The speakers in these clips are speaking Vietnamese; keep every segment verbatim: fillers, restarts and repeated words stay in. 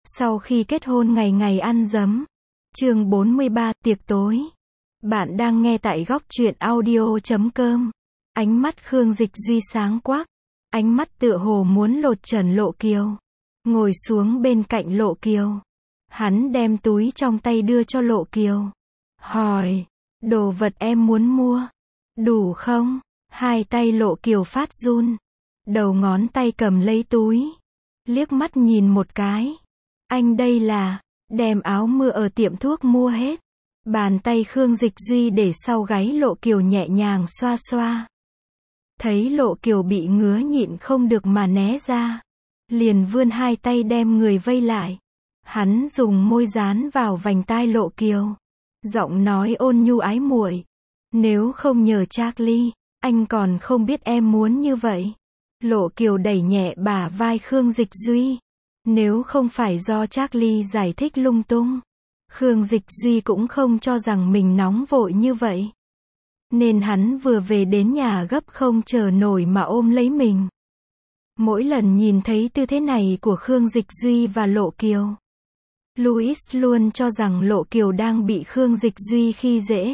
Sau khi kết hôn ngày ngày ăn dấm. Chương bốn mươi ba, tiệc tối. Bạn đang nghe tại góc truyện audio chấm com. Ánh mắt Khương Dịch Duy sáng quắc. Ánh mắt tựa hồ muốn lột trần Lộ Kiều. Ngồi xuống bên cạnh Lộ Kiều. Hắn đem túi trong tay đưa cho Lộ Kiều. Hỏi, đồ vật em muốn mua, đủ không? Hai tay Lộ Kiều phát run. Đầu ngón tay cầm lấy túi. Liếc mắt nhìn một cái. Anh đây là, đem áo mưa ở tiệm thuốc mua hết. Bàn tay Khương Dịch Duy để sau gáy Lộ Kiều nhẹ nhàng xoa xoa. Thấy Lộ Kiều bị ngứa nhịn không được mà né ra. Liền vươn hai tay đem người vây lại. Hắn dùng môi dán vào vành tai Lộ Kiều. Giọng nói ôn nhu ái muội. Nếu không nhờ Charlie, anh còn không biết em muốn như vậy. Lộ Kiều đẩy nhẹ bả vai Khương Dịch Duy. Nếu không phải do Charlie giải thích lung tung, Khương Dịch Duy cũng không cho rằng mình nóng vội như vậy. Nên hắn vừa về đến nhà gấp không chờ nổi mà ôm lấy mình. Mỗi lần nhìn thấy tư thế này của Khương Dịch Duy và Lộ Kiều, Louis luôn cho rằng Lộ Kiều đang bị Khương Dịch Duy khi dễ.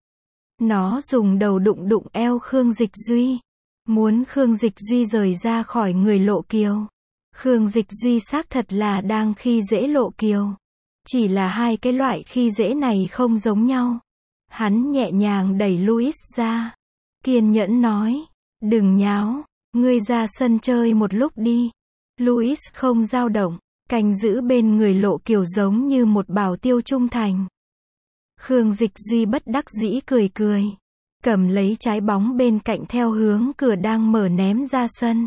Nó dùng đầu đụng đụng eo Khương Dịch Duy, muốn Khương Dịch Duy rời ra khỏi người Lộ Kiều. Khương Dịch Duy xác thật là đang khi dễ Lộ Kiều. Chỉ là hai cái loại khi dễ này không giống nhau. Hắn nhẹ nhàng đẩy Louis ra. Kiên nhẫn nói, đừng nháo, ngươi ra sân chơi một lúc đi. Louis không dao động, canh giữ bên người Lộ Kiều giống như một bảo tiêu trung thành. Khương Dịch Duy bất đắc dĩ cười cười. Cầm lấy trái bóng bên cạnh theo hướng cửa đang mở ném ra sân.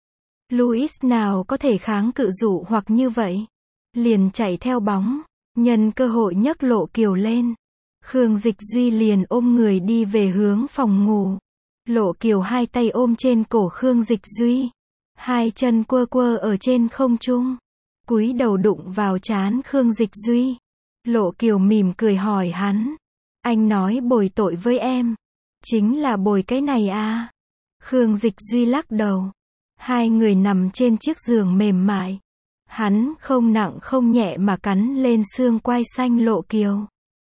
Louis nào có thể kháng cự dụ hoặc như vậy. Liền chạy theo bóng. Nhân cơ hội nhấc Lộ Kiều lên. Khương Dịch Duy liền ôm người đi về hướng phòng ngủ. Lộ Kiều hai tay ôm trên cổ Khương Dịch Duy. Hai chân quơ quơ ở trên không trung. Cúi đầu đụng vào trán Khương Dịch Duy. Lộ Kiều mỉm cười hỏi hắn. Anh nói bồi tội với em. Chính là bồi cái này à? Khương Dịch Duy lắc đầu. Hai người nằm trên chiếc giường mềm mại. Hắn không nặng không nhẹ mà cắn lên xương quai xanh Lộ Kiều.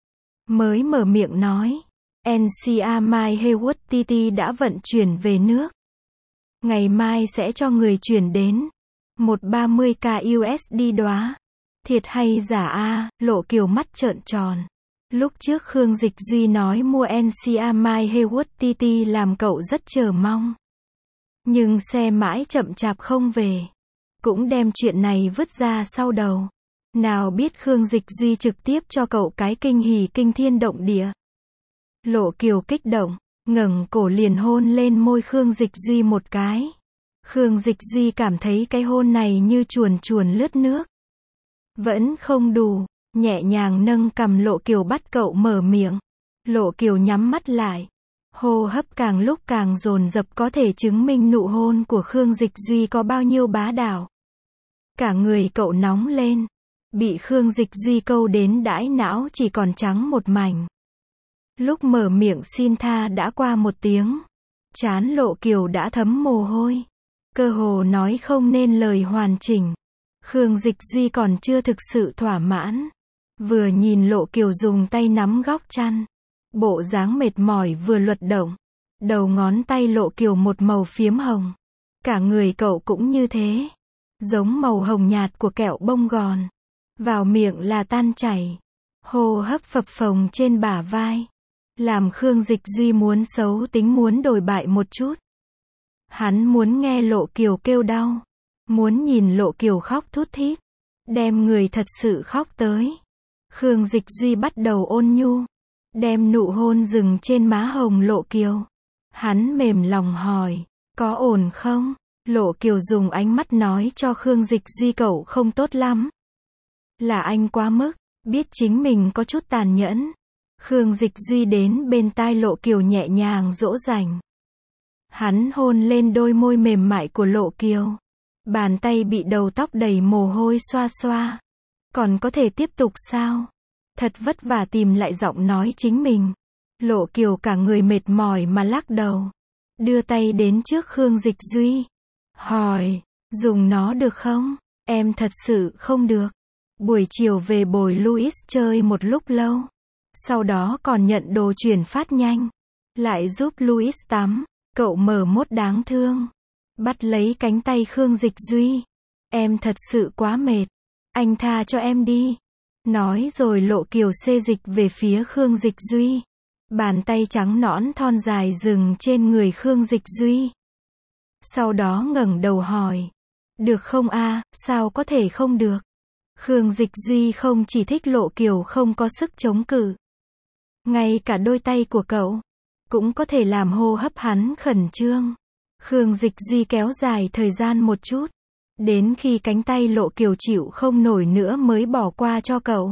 Mới mở miệng nói. en xê a My Haywood tê tê đã vận chuyển về nước. Ngày mai sẽ cho người chuyển đến. một trăm ba mươi k u ét đê đóa. Thiệt hay giả a? Lộ Kiều mắt trợn tròn. Lúc trước Khương Dịch Duy nói mua en xê a My Haywood tê tê làm cậu rất chờ mong. Nhưng xe mãi chậm chạp không về. Cũng đem chuyện này vứt ra sau đầu. Nào biết Khương Dịch Duy trực tiếp cho cậu cái kinh hỉ kinh thiên động địa. Lộ Kiều kích động, ngẩng cổ liền hôn lên môi Khương Dịch Duy một cái. Khương Dịch Duy cảm thấy cái hôn này như chuồn chuồn lướt nước. Vẫn không đủ, nhẹ nhàng nâng cằm Lộ Kiều bắt cậu mở miệng. Lộ Kiều nhắm mắt lại. Hô hấp càng lúc càng dồn dập có thể chứng minh nụ hôn của Khương Dịch Duy có bao nhiêu bá đạo. Cả người cậu nóng lên. Bị Khương Dịch Duy câu đến đãi não chỉ còn trắng một mảnh. Lúc mở miệng xin tha đã qua một tiếng. Trán Lộ Kiều đã thấm mồ hôi. Cơ hồ nói không nên lời hoàn chỉnh. Khương Dịch Duy còn chưa thực sự thỏa mãn. Vừa nhìn Lộ Kiều dùng tay nắm góc chăn. Bộ dáng mệt mỏi vừa luật động. Đầu ngón tay Lộ Kiều một màu phiếm hồng. Cả người cậu cũng như thế. Giống màu hồng nhạt của kẹo bông gòn. Vào miệng là tan chảy. Hô hấp phập phồng trên bả vai. Làm Khương Dịch Duy muốn xấu tính muốn đổi bại một chút. Hắn muốn nghe Lộ Kiều kêu đau. Muốn nhìn Lộ Kiều khóc thút thít. Đem người thật sự khóc tới. Khương Dịch Duy bắt đầu ôn nhu. Đem nụ hôn dừng trên má hồng Lộ Kiều. Hắn mềm lòng hỏi. Có ổn không? Lộ Kiều dùng ánh mắt nói cho Khương Dịch Duy cậu không tốt lắm. Là anh quá mức. Biết chính mình có chút tàn nhẫn. Khương Dịch Duy đến bên tai Lộ Kiều nhẹ nhàng dỗ dành. Hắn hôn lên đôi môi mềm mại của Lộ Kiều. Bàn tay bị đầu tóc đầy mồ hôi xoa xoa. Còn có thể tiếp tục sao? Thật vất vả tìm lại giọng nói chính mình. Lộ Kiều cả người mệt mỏi mà lắc đầu. Đưa tay đến trước Khương Dịch Duy. Hỏi, dùng nó được không? Em thật sự không được. Buổi chiều về bồi Louis chơi một lúc lâu. Sau đó còn nhận đồ chuyển phát nhanh. Lại giúp Louis tắm. Cậu mở mốt đáng thương. Bắt lấy cánh tay Khương Dịch Duy. Em thật sự quá mệt. Anh tha cho em đi. Nói rồi Lộ Kiều xê dịch về phía Khương Dịch Duy. Bàn tay trắng nõn thon dài dừng trên người Khương Dịch Duy. Sau đó ngẩng đầu hỏi. Được không a, sao có thể không được? Khương Dịch Duy không chỉ thích Lộ Kiều không có sức chống cự. Ngay cả đôi tay của cậu cũng có thể làm hô hấp hắn khẩn trương. Khương Dịch Duy kéo dài thời gian một chút. Đến khi cánh tay Lộ Kiều chịu không nổi nữa mới bỏ qua cho cậu.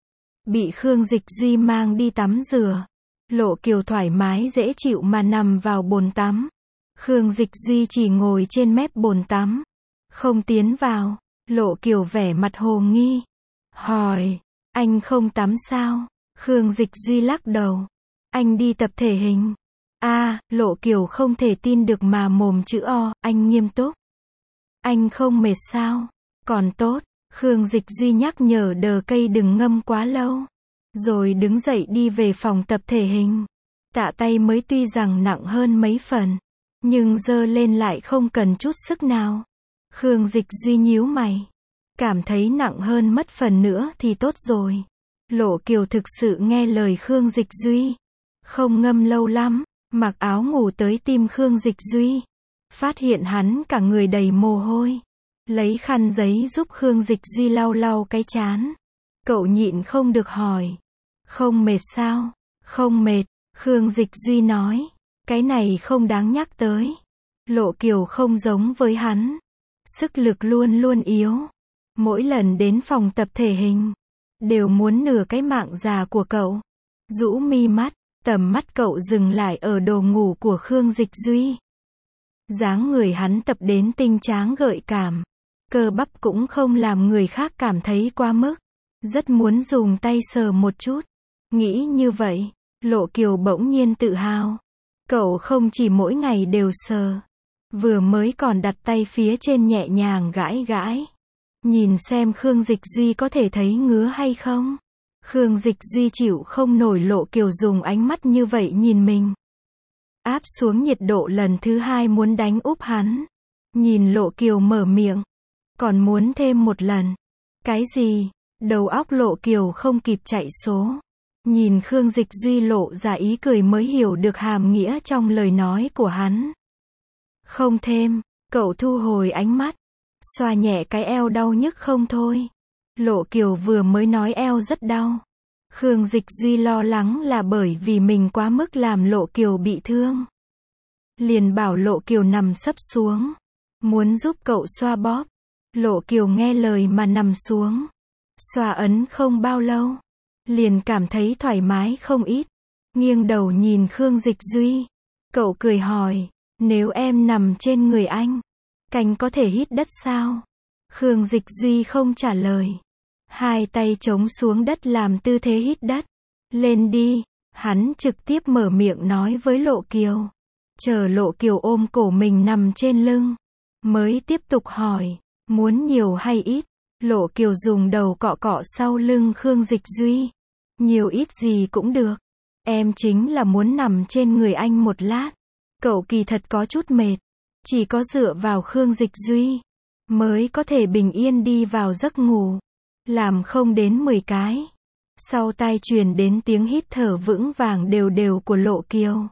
Bị Khương Dịch Duy mang đi tắm rửa. Lộ Kiều thoải mái dễ chịu mà nằm vào bồn tắm. Khương Dịch Duy chỉ ngồi trên mép bồn tắm. Không tiến vào. Lộ Kiều vẻ mặt hồ nghi. Hỏi. Anh không tắm sao? Khương Dịch Duy lắc đầu. Anh đi tập thể hình. A, Lộ Kiều không thể tin được mà mồm chữ O, anh nghiêm túc. Anh không mệt sao? Còn tốt. Khương Dịch Duy nhắc nhở đờ cây đừng ngâm quá lâu. Rồi đứng dậy đi về phòng tập thể hình. Tạ tay mới tuy rằng nặng hơn mấy phần. Nhưng giơ lên lại không cần chút sức nào. Khương Dịch Duy nhíu mày. Cảm thấy nặng hơn mất phần nữa thì tốt rồi. Lộ Kiều thực sự nghe lời Khương Dịch Duy. Không ngâm lâu lắm. Mặc áo ngủ tới tim Khương Dịch Duy. Phát hiện hắn cả người đầy mồ hôi. Lấy khăn giấy giúp Khương Dịch Duy lau lau cái trán. Cậu nhịn không được hỏi. Không mệt sao? Không mệt. Khương Dịch Duy nói. Cái này không đáng nhắc tới. Lộ Kiều không giống với hắn. Sức lực luôn luôn yếu. Mỗi lần đến phòng tập thể hình. Đều muốn nửa cái mạng già của cậu. Rũ mi mắt. Tầm mắt cậu dừng lại ở đồ ngủ của Khương Dịch Duy. Dáng người hắn tập đến tinh tráng gợi cảm. Cơ bắp cũng không làm người khác cảm thấy quá mức. Rất muốn dùng tay sờ một chút. Nghĩ như vậy, Lộ Kiều bỗng nhiên tự hào. Cậu không chỉ mỗi ngày đều sờ. Vừa mới còn đặt tay phía trên nhẹ nhàng gãi gãi. Nhìn xem Khương Dịch Duy có thể thấy ngứa hay không. Khương Dịch Duy chịu không nổi Lộ Kiều dùng ánh mắt như vậy nhìn mình. Áp xuống nhiệt độ lần thứ hai muốn đánh úp hắn. Nhìn Lộ Kiều mở miệng. Còn muốn thêm một lần. Cái gì? Đầu óc Lộ Kiều không kịp chạy số. Nhìn Khương Dịch Duy lộ ra ý cười mới hiểu được hàm nghĩa trong lời nói của hắn. Không thêm. Cậu thu hồi ánh mắt. Xoa nhẹ cái eo đau nhức không thôi. Lộ Kiều vừa mới nói eo rất đau. Khương Dịch Duy lo lắng là bởi vì mình quá mức làm Lộ Kiều bị thương. Liền bảo Lộ Kiều nằm sấp xuống. Muốn giúp cậu xoa bóp. Lộ Kiều nghe lời mà nằm xuống. Xoa ấn không bao lâu. Liền cảm thấy thoải mái không ít. Nghiêng đầu nhìn Khương Dịch Duy. Cậu cười hỏi. Nếu em nằm trên người anh. Cánh có thể hít đất sao? Khương Dịch Duy không trả lời. Hai tay chống xuống đất làm tư thế hít đất. Lên đi. Hắn trực tiếp mở miệng nói với Lộ Kiều. Chờ Lộ Kiều ôm cổ mình nằm trên lưng. Mới tiếp tục hỏi. Muốn nhiều hay ít? Lộ Kiều dùng đầu cọ cọ sau lưng Khương Dịch Duy. Nhiều ít gì cũng được. Em chính là muốn nằm trên người anh một lát. Cậu kỳ thật có chút mệt. Chỉ có dựa vào Khương Dịch Duy. Mới có thể bình yên đi vào giấc ngủ. Làm không đến mười cái. Sau tai truyền đến tiếng hít thở vững vàng đều đều của Lộ Kiều.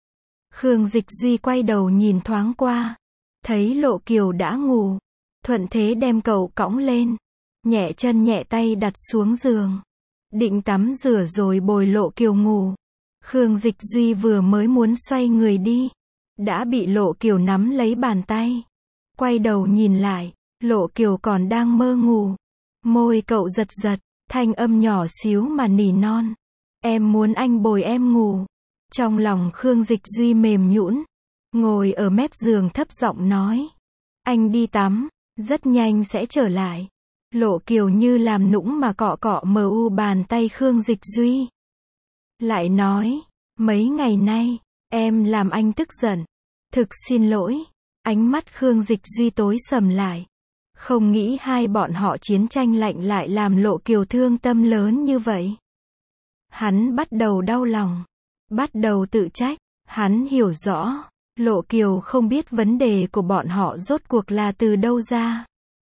Khương Dịch Duy quay đầu nhìn thoáng qua. Thấy Lộ Kiều đã ngủ. Thuận thế đem cậu cõng lên. Nhẹ chân nhẹ tay đặt xuống giường. Định tắm rửa rồi bồi Lộ Kiều ngủ. Khương Dịch Duy vừa mới muốn xoay người đi. Đã bị Lộ Kiều nắm lấy bàn tay. Quay đầu nhìn lại. Lộ Kiều còn đang mơ ngủ. Môi cậu giật giật. Thanh âm nhỏ xíu mà nỉ non. Em muốn anh bồi em ngủ. Trong lòng Khương Dịch Duy mềm nhũn. Ngồi ở mép giường thấp giọng nói. Anh đi tắm. Rất nhanh sẽ trở lại. Lộ Kiều như làm nũng mà cọ cọ mờ u bàn tay Khương Dịch Duy. Lại nói. Mấy ngày nay. Em làm anh tức giận. Thực xin lỗi. Ánh mắt Khương Dịch Duy tối sầm lại. Không nghĩ hai bọn họ chiến tranh lạnh lại làm Lộ Kiều thương tâm lớn như vậy. Hắn bắt đầu đau lòng, bắt đầu tự trách, hắn hiểu rõ, Lộ Kiều không biết vấn đề của bọn họ rốt cuộc là từ đâu ra.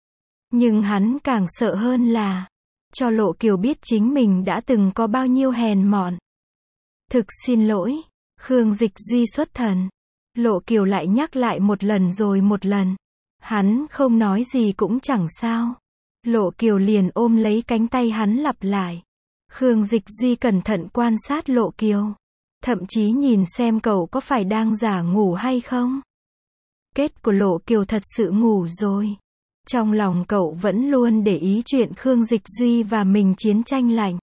Nhưng hắn càng sợ hơn là, cho Lộ Kiều biết chính mình đã từng có bao nhiêu hèn mọn. Thực xin lỗi, Khương Dịch Duy xuất thần. Lộ Kiều lại nhắc lại một lần rồi một lần. Hắn không nói gì cũng chẳng sao. Lộ Kiều liền ôm lấy cánh tay hắn lặp lại. Khương Dịch Duy cẩn thận quan sát Lộ Kiều. Thậm chí nhìn xem cậu có phải đang giả ngủ hay không. Kết của Lộ Kiều thật sự ngủ rồi. Trong lòng cậu vẫn luôn để ý chuyện Khương Dịch Duy và mình chiến tranh lạnh.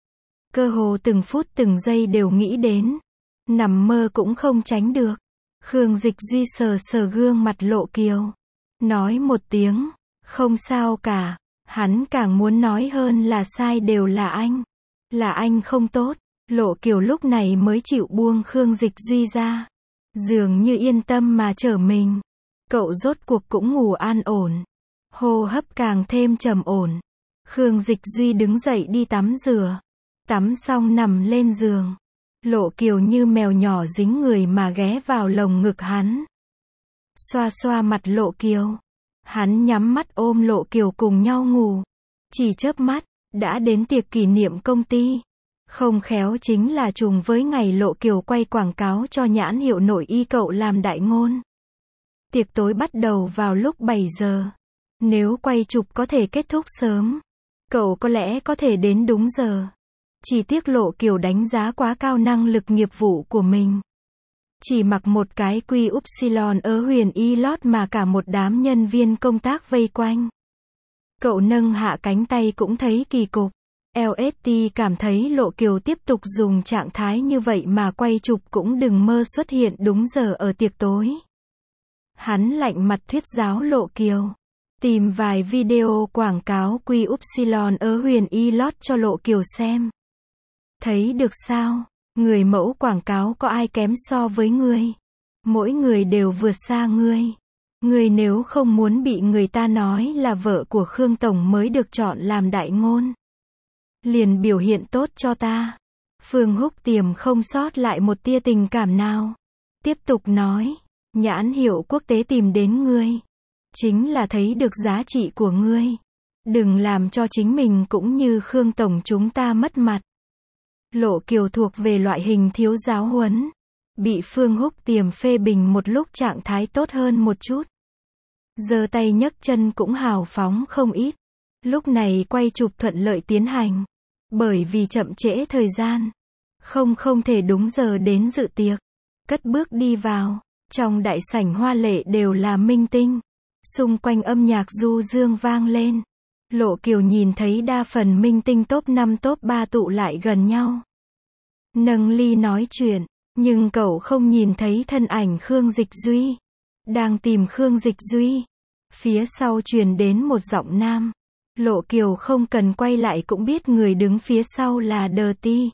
Cơ hồ từng phút từng giây đều nghĩ đến. Nằm mơ cũng không tránh được. Khương Dịch Duy sờ sờ gương mặt Lộ Kiều. Nói một tiếng, không sao cả. Hắn càng muốn nói hơn là sai đều là anh. Là anh không tốt. Lộ Kiều lúc này mới chịu buông Khương Dịch Duy ra. Dường như yên tâm mà trở mình. Cậu rốt cuộc cũng ngủ an ổn. Hô hấp càng thêm trầm ổn. Khương Dịch Duy đứng dậy đi tắm rửa. Tắm xong nằm lên giường. Lộ Kiều như mèo nhỏ dính người mà ghé vào lồng ngực hắn. Xoa xoa mặt Lộ Kiều. Hắn nhắm mắt ôm Lộ Kiều cùng nhau ngủ. Chỉ chớp mắt, đã đến tiệc kỷ niệm công ty. Không khéo chính là trùng với ngày Lộ Kiều quay quảng cáo cho nhãn hiệu nội y cậu làm đại ngôn. Tiệc tối bắt đầu vào lúc bảy giờ. Nếu quay chụp có thể kết thúc sớm, cậu có lẽ có thể đến đúng giờ. Chỉ tiếc Lộ Kiều đánh giá quá cao năng lực nghiệp vụ của mình. Chỉ mặc một cái quy upsilon ở Huyền Y lót mà cả một đám nhân viên công tác vây quanh. Cậu nâng hạ cánh tay cũng thấy kỳ cục. lờ ét tê cảm thấy Lộ Kiều tiếp tục dùng trạng thái như vậy mà quay chụp cũng đừng mơ xuất hiện đúng giờ ở tiệc tối. Hắn lạnh mặt thuyết giáo Lộ Kiều. Tìm vài video quảng cáo quy upsilon ở Huyền Y lót cho Lộ Kiều xem. Thấy được sao? Người mẫu quảng cáo có ai kém so với ngươi? Mỗi người đều vượt xa ngươi. Ngươi nếu không muốn bị người ta nói là vợ của Khương Tổng mới được chọn làm đại ngôn, liền biểu hiện tốt cho ta. Phương Húc Tiềm không sót lại một tia tình cảm nào. Tiếp tục nói, nhãn hiệu quốc tế tìm đến ngươi. Chính là thấy được giá trị của ngươi. Đừng làm cho chính mình cũng như Khương Tổng chúng ta mất mặt. Lộ Kiều thuộc về loại hình thiếu giáo huấn. Bị Phương Húc Tiềm phê bình một lúc trạng thái tốt hơn một chút. Giơ tay nhấc chân cũng hào phóng không ít. Lúc này quay chụp thuận lợi tiến hành. Bởi vì chậm trễ thời gian. Không không thể đúng giờ đến dự tiệc. Cất bước đi vào. Trong đại sảnh hoa lệ đều là minh tinh. Xung quanh âm nhạc du dương vang lên. Lộ Kiều nhìn thấy đa phần minh tinh top năm top ba tụ lại gần nhau. Nâng ly nói chuyện. Nhưng cậu không nhìn thấy thân ảnh Khương Dịch Duy. Đang tìm Khương Dịch Duy. Phía sau truyền đến một giọng nam. Lộ Kiều không cần quay lại cũng biết người đứng phía sau là Đờ Ti.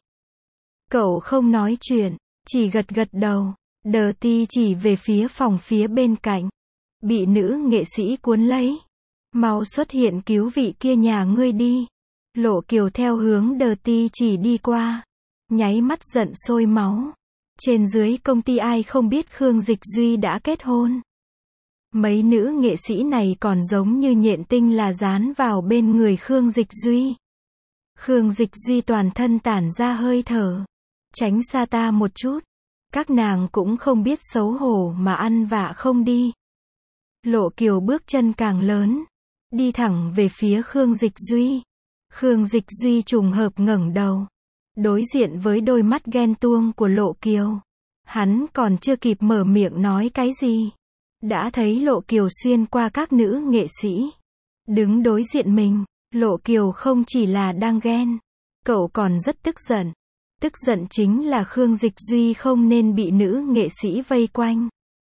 Cậu không nói chuyện, chỉ gật gật đầu. Đờ Ti chỉ về phía phòng phía bên cạnh. Bị nữ nghệ sĩ cuốn lấy. Mau xuất hiện cứu vị kia nhà ngươi đi. Lộ Kiều theo hướng Đờ Ti chỉ đi qua. Nháy mắt giận sôi máu. Trên dưới công ty ai không biết Khương Dịch Duy đã kết hôn. Mấy nữ nghệ sĩ này còn giống như nhện tinh là dán vào bên người Khương Dịch Duy. Khương Dịch Duy toàn thân tản ra hơi thở. Tránh xa ta một chút. Các nàng cũng không biết xấu hổ mà ăn vạ không đi. Lộ Kiều bước chân càng lớn. Đi thẳng về phía Khương Dịch Duy. Khương Dịch Duy trùng hợp ngẩng đầu. Đối diện với đôi mắt ghen tuông của Lộ Kiều. Hắn còn chưa kịp mở miệng nói cái gì. Đã thấy Lộ Kiều xuyên qua các nữ nghệ sĩ. Đứng đối diện mình. Lộ Kiều không chỉ là đang ghen. Cậu còn rất tức giận. Tức giận chính là Khương Dịch Duy không nên bị nữ nghệ sĩ vây quanh.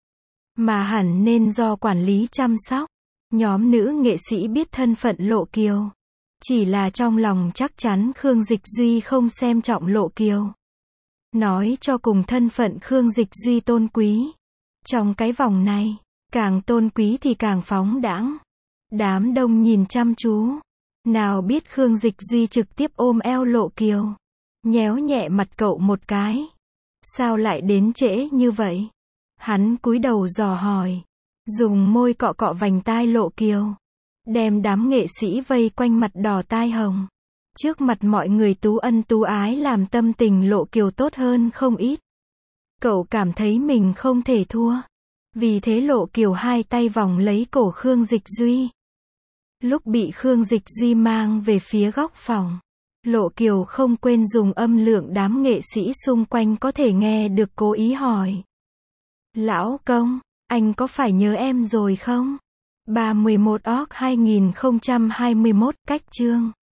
Mà hẳn nên do quản lý chăm sóc. Nhóm nữ nghệ sĩ biết thân phận Lộ Kiều. Chỉ là trong lòng chắc chắn Khương Dịch Duy không xem trọng Lộ Kiều. Nói cho cùng thân phận Khương Dịch Duy tôn quý. Trong cái vòng này, càng tôn quý thì càng phóng đãng. Đám đông nhìn chăm chú. Nào biết Khương Dịch Duy trực tiếp ôm eo Lộ Kiều. Nhéo nhẹ mặt cậu một cái. Sao lại đến trễ như vậy? Hắn cúi đầu dò hỏi. Dùng môi cọ cọ vành tai Lộ Kiều. Đem đám nghệ sĩ vây quanh mặt đỏ tai hồng. Trước mặt mọi người tú ân tú ái làm tâm tình Lộ Kiều tốt hơn không ít. Cậu cảm thấy mình không thể thua. Vì thế Lộ Kiều hai tay vòng lấy cổ Khương Dịch Duy. Lúc bị Khương Dịch Duy mang về phía góc phòng, Lộ Kiều không quên dùng âm lượng đám nghệ sĩ xung quanh có thể nghe được cố ý hỏi. Lão công, anh có phải nhớ em rồi không? ba mươi mốt Oc hai nghìn không trăm hai mươi mốt, cách chương